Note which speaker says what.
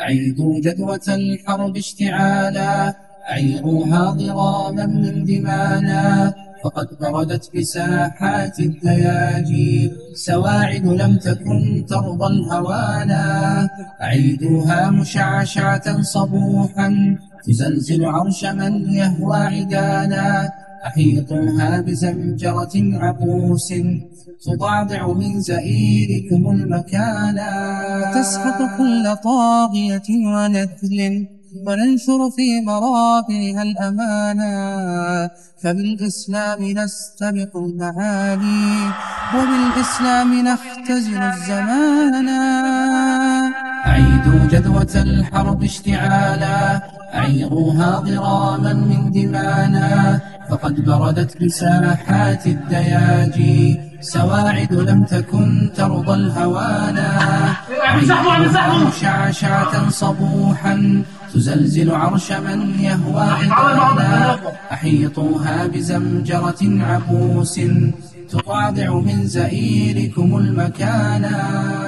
Speaker 1: أعيدوا جدوى الحرب اشتعالا، أعيروها ضراما من دمانا، فقد بردت بساحات الدياجي سواعد لم تكن ترضى الهوانا. أعيدوها مشعشعة صبوحا تزلزل عرش من يهوى عدانا، أحيطوها بزمجرة عبوس تضعضع من زئيركم المكانا.
Speaker 2: تسحق كل طاغية ونذل وننشر في مرابعها الأمانا، فبالإسلام نستبق المعالي وبالإسلام نختزل الزمانا.
Speaker 1: أعيدوا جدوى الحرب اشتعالا، أعيروها ضراما من دمانا، فقد بردت بساحات الدياجي سواعد لم تكن ترضى الهوانا. أعيدوها مشعشعة صبوحا تزلزل عرش من يهوى عدانا، أحيطوها بزمجرة عبوس تقعدع من زئيركم المكانا.